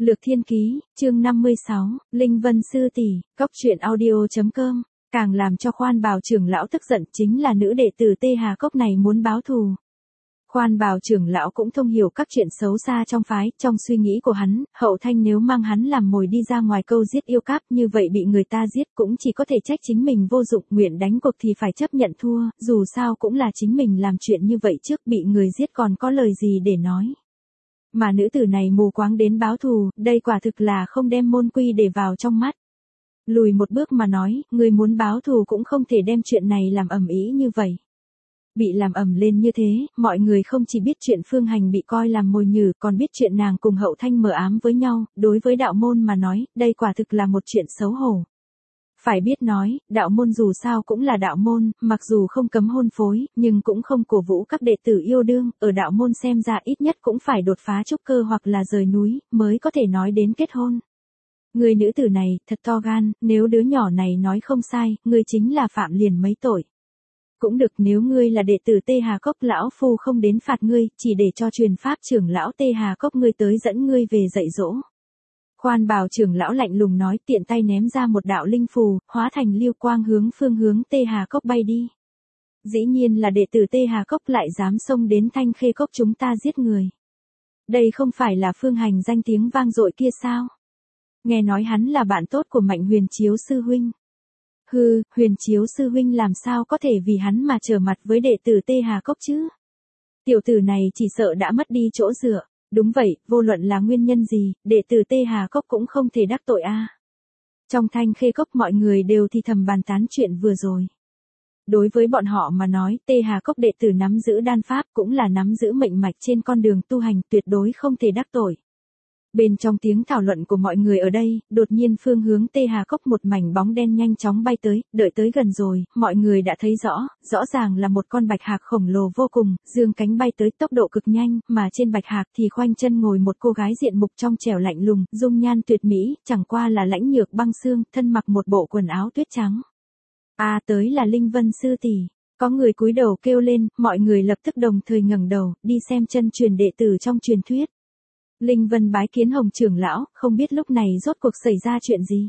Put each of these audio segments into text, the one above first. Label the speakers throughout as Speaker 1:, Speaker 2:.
Speaker 1: Lược Thiên Ký, chương 56, Linh Vân Sư Tỷ, Cóc truyện audio.com. Càng làm cho Khoan Bào trưởng lão tức giận chính là nữ đệ tử Tê Hà Cốc này muốn báo thù. Khoan Bào trưởng lão cũng thông hiểu các chuyện xấu xa trong phái, trong suy nghĩ của hắn, Hậu Thanh nếu mang hắn làm mồi đi ra ngoài câu giết yêu cáp như vậy bị người ta giết cũng chỉ có thể trách chính mình vô dụng, nguyện đánh cuộc thì phải chấp nhận thua, dù sao cũng là chính mình làm chuyện như vậy trước bị người giết còn có lời gì để nói. Mà nữ tử này mù quáng đến báo thù, đây quả thực là không đem môn quy để vào trong mắt. Lùi một bước mà nói, người muốn báo thù cũng không thể đem chuyện này làm ầm ĩ như vậy. Bị làm ầm lên như thế, mọi người không chỉ biết chuyện Phương Hành bị coi làm mồi nhử, còn biết chuyện nàng cùng Hậu Thanh mờ ám với nhau, đối với đạo môn mà nói, đây quả thực là một chuyện xấu hổ. Phải biết nói, đạo môn dù sao cũng là đạo môn, mặc dù không cấm hôn phối, nhưng cũng không cổ vũ các đệ tử yêu đương, ở đạo môn xem ra ít nhất cũng phải đột phá trúc cơ hoặc là rời núi, mới có thể nói đến kết hôn. Người nữ tử này, thật to gan, nếu đứa nhỏ này nói không sai, ngươi chính là phạm liền mấy tội. Cũng được, nếu ngươi là đệ tử Tê Hà Cốc, lão phu không đến phạt ngươi, chỉ để cho truyền pháp trưởng lão Tê Hà Cốc ngươi tới dẫn ngươi về dạy dỗ. Khoan Bào trưởng lão lạnh lùng nói, tiện tay ném ra một đạo linh phù, hóa thành lưu quang hướng phương hướng Tê Hà Cốc bay đi. Dĩ nhiên là đệ tử Tê Hà Cốc lại dám xông đến Thanh Khê Cốc chúng ta giết người. Đây không phải là Phương Hành danh tiếng vang dội kia sao? Nghe nói hắn là bạn tốt của Mạnh Huyền Chiếu sư huynh. Hừ, Huyền Chiếu sư huynh làm sao có thể vì hắn mà trở mặt với đệ tử Tê Hà Cốc chứ? Tiểu tử này chỉ sợ đã mất đi chỗ dựa. Đúng vậy, vô luận là nguyên nhân gì, đệ tử Tê Hà Cốc cũng không thể đắc tội a. Trong Thanh Khê Cốc mọi người đều thì thầm bàn tán chuyện vừa rồi. Đối với bọn họ mà nói, Tê Hà Cốc đệ tử nắm giữ đan pháp cũng là nắm giữ mệnh mạch trên con đường tu hành, tuyệt đối không thể đắc tội. Bên trong tiếng thảo luận của mọi người ở đây, đột nhiên phương hướng Tê Hà Cốc một mảnh bóng đen nhanh chóng bay tới, đợi tới gần rồi, mọi người đã thấy rõ ràng là một con bạch hạc khổng lồ vô cùng, dương cánh bay tới tốc độ cực nhanh, mà trên bạch hạc thì khoanh chân ngồi một cô gái diện mục trong trẻo lạnh lùng, dung nhan tuyệt mỹ, chẳng qua là lãnh nhược băng xương, thân mặc một bộ quần áo tuyết trắng. Tới là Linh Vân sư tỷ. Có người cúi đầu kêu lên, mọi người lập tức đồng thời ngẩng đầu, đi xem chân truyền đệ tử trong truyền thuyết. Linh Vân bái kiến Hồng trưởng lão, không biết lúc này rốt cuộc xảy ra chuyện gì.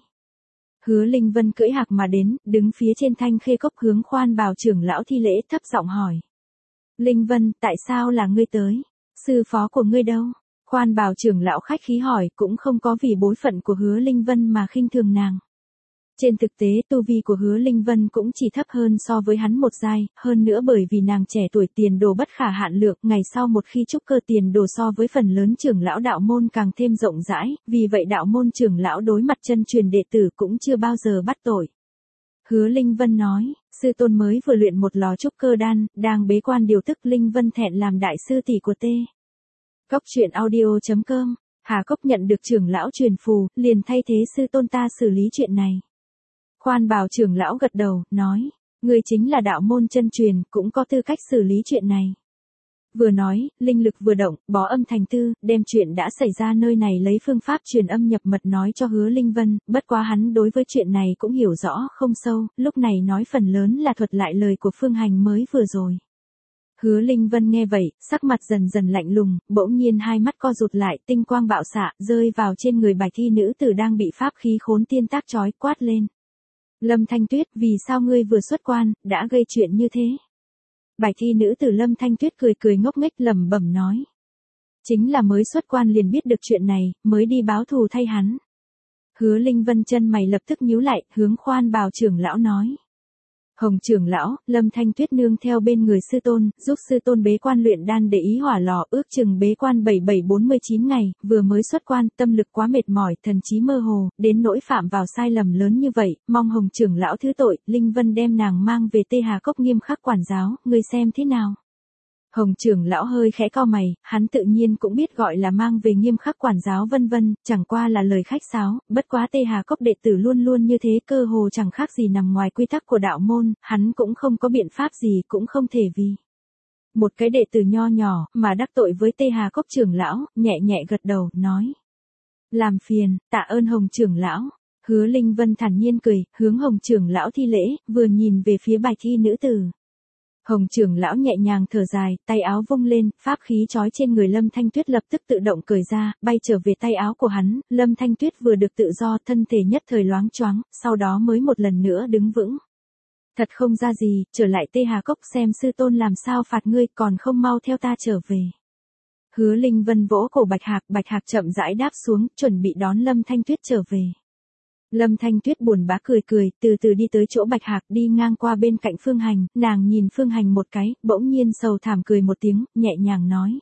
Speaker 1: Hứa Linh Vân cưỡi hạc mà đến, đứng phía trên Thanh Khê Cốc hướng Khoan Bào trưởng lão thi lễ, thấp giọng hỏi. Linh Vân, tại sao là ngươi tới? Sư phó của ngươi đâu? Khoan Bào trưởng lão khách khí hỏi, cũng không có vì bối phận của Hứa Linh Vân mà khinh thường nàng. Trên thực tế tu vi của Hứa Linh Vân cũng chỉ thấp hơn so với hắn một giai, hơn nữa bởi vì nàng trẻ tuổi tiền đồ bất khả hạn lượng, ngày sau một khi trúc cơ tiền đồ so với phần lớn trưởng lão đạo môn càng thêm rộng rãi, vì vậy đạo môn trưởng lão đối mặt chân truyền đệ tử cũng chưa bao giờ bắt tội. Hứa Linh Vân nói, sư tôn mới vừa luyện một lò trúc cơ đan, đang bế quan điều tức. Linh Vân thẹn làm đại sư tỷ của Tê Cốc truyện audio.com. Hà Cốc nhận được trưởng lão truyền phù, liền thay thế sư tôn ta xử lý chuyện này. Khoan Bào trưởng lão gật đầu, nói, ngươi chính là đạo môn chân truyền, cũng có tư cách xử lý chuyện này. Vừa nói, linh lực vừa động, bó âm thành tư, đem chuyện đã xảy ra nơi này lấy phương pháp truyền âm nhập mật nói cho Hứa Linh Vân, bất quá hắn đối với chuyện này cũng hiểu rõ không sâu, lúc này nói phần lớn là thuật lại lời của Phương Hành mới vừa rồi. Hứa Linh Vân nghe vậy, sắc mặt dần dần lạnh lùng, bỗng nhiên hai mắt co rụt lại, tinh quang bạo xạ, rơi vào trên người bạch thi nữ tử đang bị pháp khí khốn tiên tác chói, quát lên. Lâm Thanh Tuyết, vì sao ngươi vừa xuất quan, đã gây chuyện như thế? Bạch thi nữ tử Lâm Thanh Tuyết cười cười ngốc nghếch lẩm bẩm nói. Chính là mới xuất quan liền biết được chuyện này, mới đi báo thù thay hắn. Hứa Linh Vân chân mày lập tức nhíu lại, hướng Khoan Bào trưởng lão nói. Hồng trưởng lão, Lâm Thanh Tuyết nương theo bên người sư tôn, giúp sư tôn bế quan luyện đan để ý hỏa lò, ước chừng bế quan 7749 ngày, vừa mới xuất quan, tâm lực quá mệt mỏi, thần trí mơ hồ, đến nỗi phạm vào sai lầm lớn như vậy, mong Hồng trưởng lão thứ tội. Linh Vân đem nàng mang về Tê Hà Cốc nghiêm khắc quản giáo, ngươi xem thế nào? Hồng trưởng lão hơi khẽ cau mày, hắn tự nhiên cũng biết gọi là mang về nghiêm khắc quản giáo vân vân, chẳng qua là lời khách sáo, bất quá Tê Hà Cốc đệ tử luôn luôn như thế, cơ hồ chẳng khác gì nằm ngoài quy tắc của đạo môn, hắn cũng không có biện pháp gì, cũng không thể vì một cái đệ tử nho nhỏ mà đắc tội với Tê Hà Cốc trưởng lão, nhẹ nhẹ gật đầu, nói. Làm phiền, tạ ơn Hồng trưởng lão. Hứa Linh Vân thản nhiên cười, hướng Hồng trưởng lão thi lễ, vừa nhìn về phía bạch thi nữ tử. Hồng trưởng lão nhẹ nhàng thở dài, tay áo vung lên, pháp khí trói trên người Lâm Thanh Tuyết lập tức tự động cởi ra, bay trở về tay áo của hắn, Lâm Thanh Tuyết vừa được tự do, thân thể nhất thời loáng choáng, sau đó mới một lần nữa đứng vững. Thật không ra gì, trở lại Tê Hà Cốc xem sư tôn làm sao phạt ngươi, còn không mau theo ta trở về. Hứa Linh Vân vỗ cổ Bạch Hạc chậm rãi đáp xuống, chuẩn bị đón Lâm Thanh Tuyết trở về. Lâm Thanh Tuyết buồn bã cười, từ từ đi tới chỗ Bạch Hạc, đi ngang qua bên cạnh Phương Hành, nàng nhìn Phương Hành một cái, bỗng nhiên sầu thảm cười một tiếng, nhẹ nhàng nói.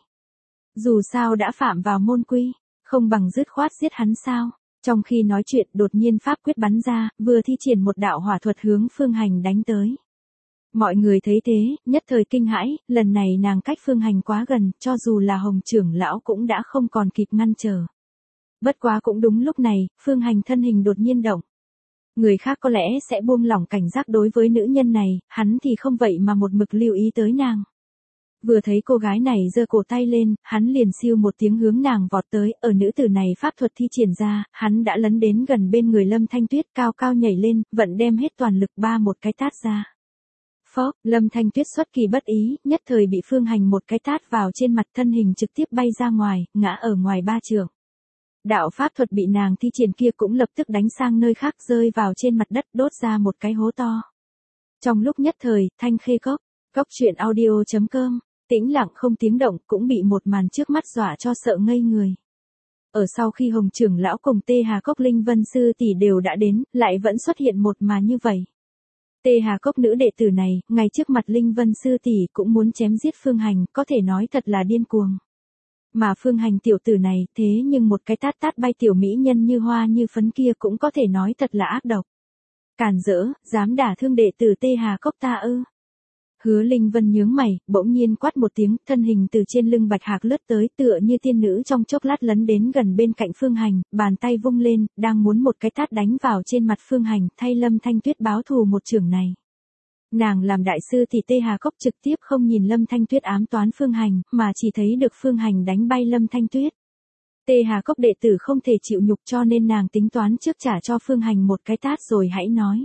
Speaker 1: Dù sao đã phạm vào môn quy, không bằng dứt khoát giết hắn sao. Trong khi nói chuyện, đột nhiên pháp quyết bắn ra, vừa thi triển một đạo hỏa thuật hướng Phương Hành đánh tới. Mọi người thấy thế, nhất thời kinh hãi, lần này nàng cách Phương Hành quá gần, cho dù là Hồng trưởng lão cũng đã không còn kịp ngăn trở. Bất quá cũng đúng lúc này, Phương Hành thân hình đột nhiên động. Người khác có lẽ sẽ buông lỏng cảnh giác đối với nữ nhân này, hắn thì không vậy mà một mực lưu ý tới nàng. Vừa thấy cô gái này giơ cổ tay lên, hắn liền siêu một tiếng hướng nàng vọt tới, ở nữ tử này pháp thuật thi triển ra, hắn đã lấn đến gần bên người Lâm Thanh Tuyết, cao cao nhảy lên, vẫn đem hết toàn lực ba một cái tát ra. Phốc, Lâm Thanh Tuyết xuất kỳ bất ý, nhất thời bị Phương Hành một cái tát vào trên mặt, thân hình trực tiếp bay ra ngoài, ngã ở ngoài 3 trượng. Đạo pháp thuật bị nàng thi triển kia cũng lập tức đánh sang nơi khác, rơi vào trên mặt đất, đốt ra một cái hố to. Trong lúc nhất thời, Thanh Khê Cốc, truyện audio.com, tĩnh lặng không tiếng động, cũng bị một màn trước mắt dọa cho sợ ngây người. Ở sau khi Hồng trưởng lão cùng Tê Hà Cốc Linh Vân sư tỷ đều đã đến, lại vẫn xuất hiện một màn như vậy. Tê Hà Cốc nữ đệ tử này, ngay trước mặt Linh Vân sư tỷ cũng muốn chém giết Phương Hành, có thể nói thật là điên cuồng. Mà Phương Hành tiểu tử này, thế nhưng một cái tát bay tiểu mỹ nhân như hoa như phấn kia cũng có thể nói thật là ác độc. Càn rỡ, dám đả thương đệ tử Tê Hà Cốc ta ư? Hứa Linh Vân nhướng mày, bỗng nhiên quát một tiếng, thân hình từ trên lưng Bạch Hạc lướt tới, tựa như tiên nữ trong chốc lát lấn đến gần bên cạnh Phương Hành, bàn tay vung lên, đang muốn một cái tát đánh vào trên mặt Phương Hành, thay Lâm Thanh Tuyết báo thù một chưởng này. Nàng làm đại sư thì Tê Hà Cốc trực tiếp không nhìn Lâm Thanh Tuyết ám toán Phương Hành, mà chỉ thấy được Phương Hành đánh bay Lâm Thanh Tuyết. Tê Hà Cốc đệ tử không thể chịu nhục, cho nên nàng tính toán trước trả cho Phương Hành một cái tát rồi hãy nói.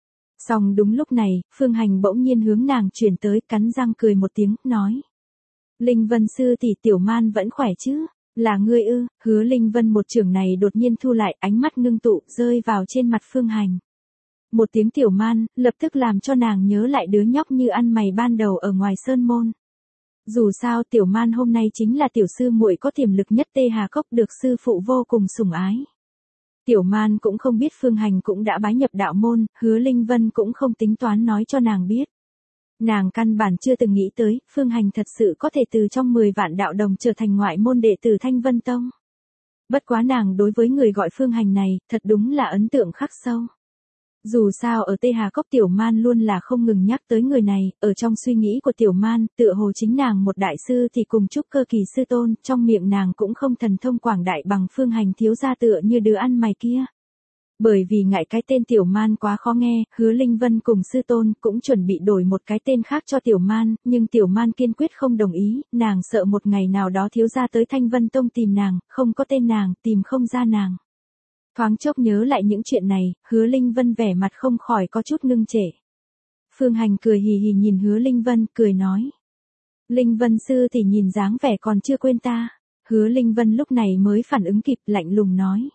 Speaker 1: Xong đúng lúc này, Phương Hành bỗng nhiên hướng nàng chuyển tới, cắn răng cười một tiếng, nói. Linh Vân sư tỷ, Tiểu Man vẫn khỏe chứ? Là ngươi ư? Hứa Linh Vân một chưởng này đột nhiên thu lại, ánh mắt ngưng tụ, rơi vào trên mặt Phương Hành. Một tiếng Tiểu Man, lập tức làm cho nàng nhớ lại đứa nhóc như ăn mày ban đầu ở ngoài sơn môn. Dù sao Tiểu Man hôm nay chính là tiểu sư muội có tiềm lực nhất Tê Hà Cốc, được sư phụ vô cùng sủng ái. Tiểu Man cũng không biết Phương Hành cũng đã bái nhập đạo môn, Hứa Linh Vân cũng không tính toán nói cho nàng biết. Nàng căn bản chưa từng nghĩ tới, Phương Hành thật sự có thể từ trong 10 vạn đạo đồng trở thành ngoại môn đệ tử Thanh Vân Tông. Bất quá nàng đối với người gọi Phương Hành này, thật đúng là ấn tượng khắc sâu. Dù sao ở Tê Hà Cốc Tiểu Man luôn là không ngừng nhắc tới người này, ở trong suy nghĩ của Tiểu Man, tựa hồ chính nàng một đại sư thì cùng trúc cơ kỳ sư tôn, trong miệng nàng cũng không thần thông quảng đại bằng Phương Hành thiếu gia tựa như đứa ăn mày kia. Bởi vì ngại cái tên Tiểu Man quá khó nghe, Hứa Linh Vân cùng sư tôn cũng chuẩn bị đổi một cái tên khác cho Tiểu Man, nhưng Tiểu Man kiên quyết không đồng ý, nàng sợ một ngày nào đó thiếu gia tới Thanh Vân Tông tìm nàng, không có tên nàng, tìm không ra nàng. Thoáng chốc nhớ lại những chuyện này, Hứa Linh Vân vẻ mặt không khỏi có chút ngưng trệ. Phương Hành cười hì hì nhìn Hứa Linh Vân, cười nói. Linh Vân sư thì nhìn dáng vẻ còn chưa quên ta. Hứa Linh Vân lúc này mới phản ứng kịp, lạnh lùng nói.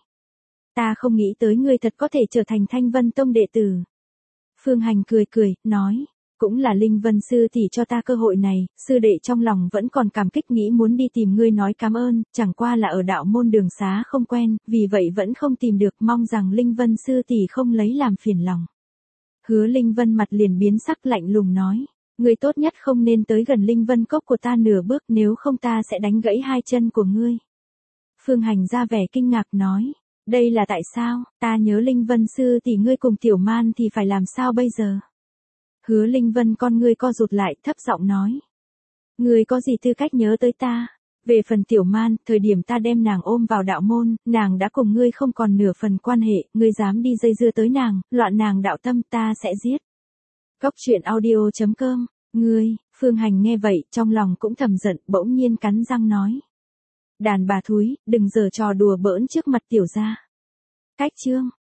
Speaker 1: Ta không nghĩ tới ngươi thật có thể trở thành Thanh Vân Tông đệ tử. Phương Hành cười, nói. Cũng là Linh Vân sư tỷ cho ta cơ hội này, sư đệ trong lòng vẫn còn cảm kích, nghĩ muốn đi tìm ngươi nói cảm ơn, chẳng qua là ở đạo môn đường xá không quen, vì vậy vẫn không tìm được, mong rằng Linh Vân sư tỷ không lấy làm phiền lòng. Hứa Linh Vân mặt liền biến sắc, lạnh lùng nói, ngươi tốt nhất không nên tới gần Linh Vân cốc của ta nửa bước, nếu không ta sẽ đánh gãy hai chân của ngươi. Phương Hành ra vẻ kinh ngạc nói, đây là tại sao, ta nhớ Linh Vân sư tỷ ngươi cùng Tiểu Man thì phải làm sao bây giờ? Hứa Linh Vân con ngươi co rụt lại, thấp giọng nói. Ngươi có gì tư cách nhớ tới ta? Về phần Tiểu Man, thời điểm ta đem nàng ôm vào đạo môn, nàng đã cùng ngươi không còn nửa phần quan hệ, ngươi dám đi dây dưa tới nàng, loạn nàng đạo tâm, ta sẽ giết. Truyện audio.com, ngươi, Phương Hành nghe vậy, trong lòng cũng thầm giận, bỗng nhiên cắn răng nói. Đàn bà thúi, đừng giở trò đùa bỡn trước mặt tiểu gia. Cách chương.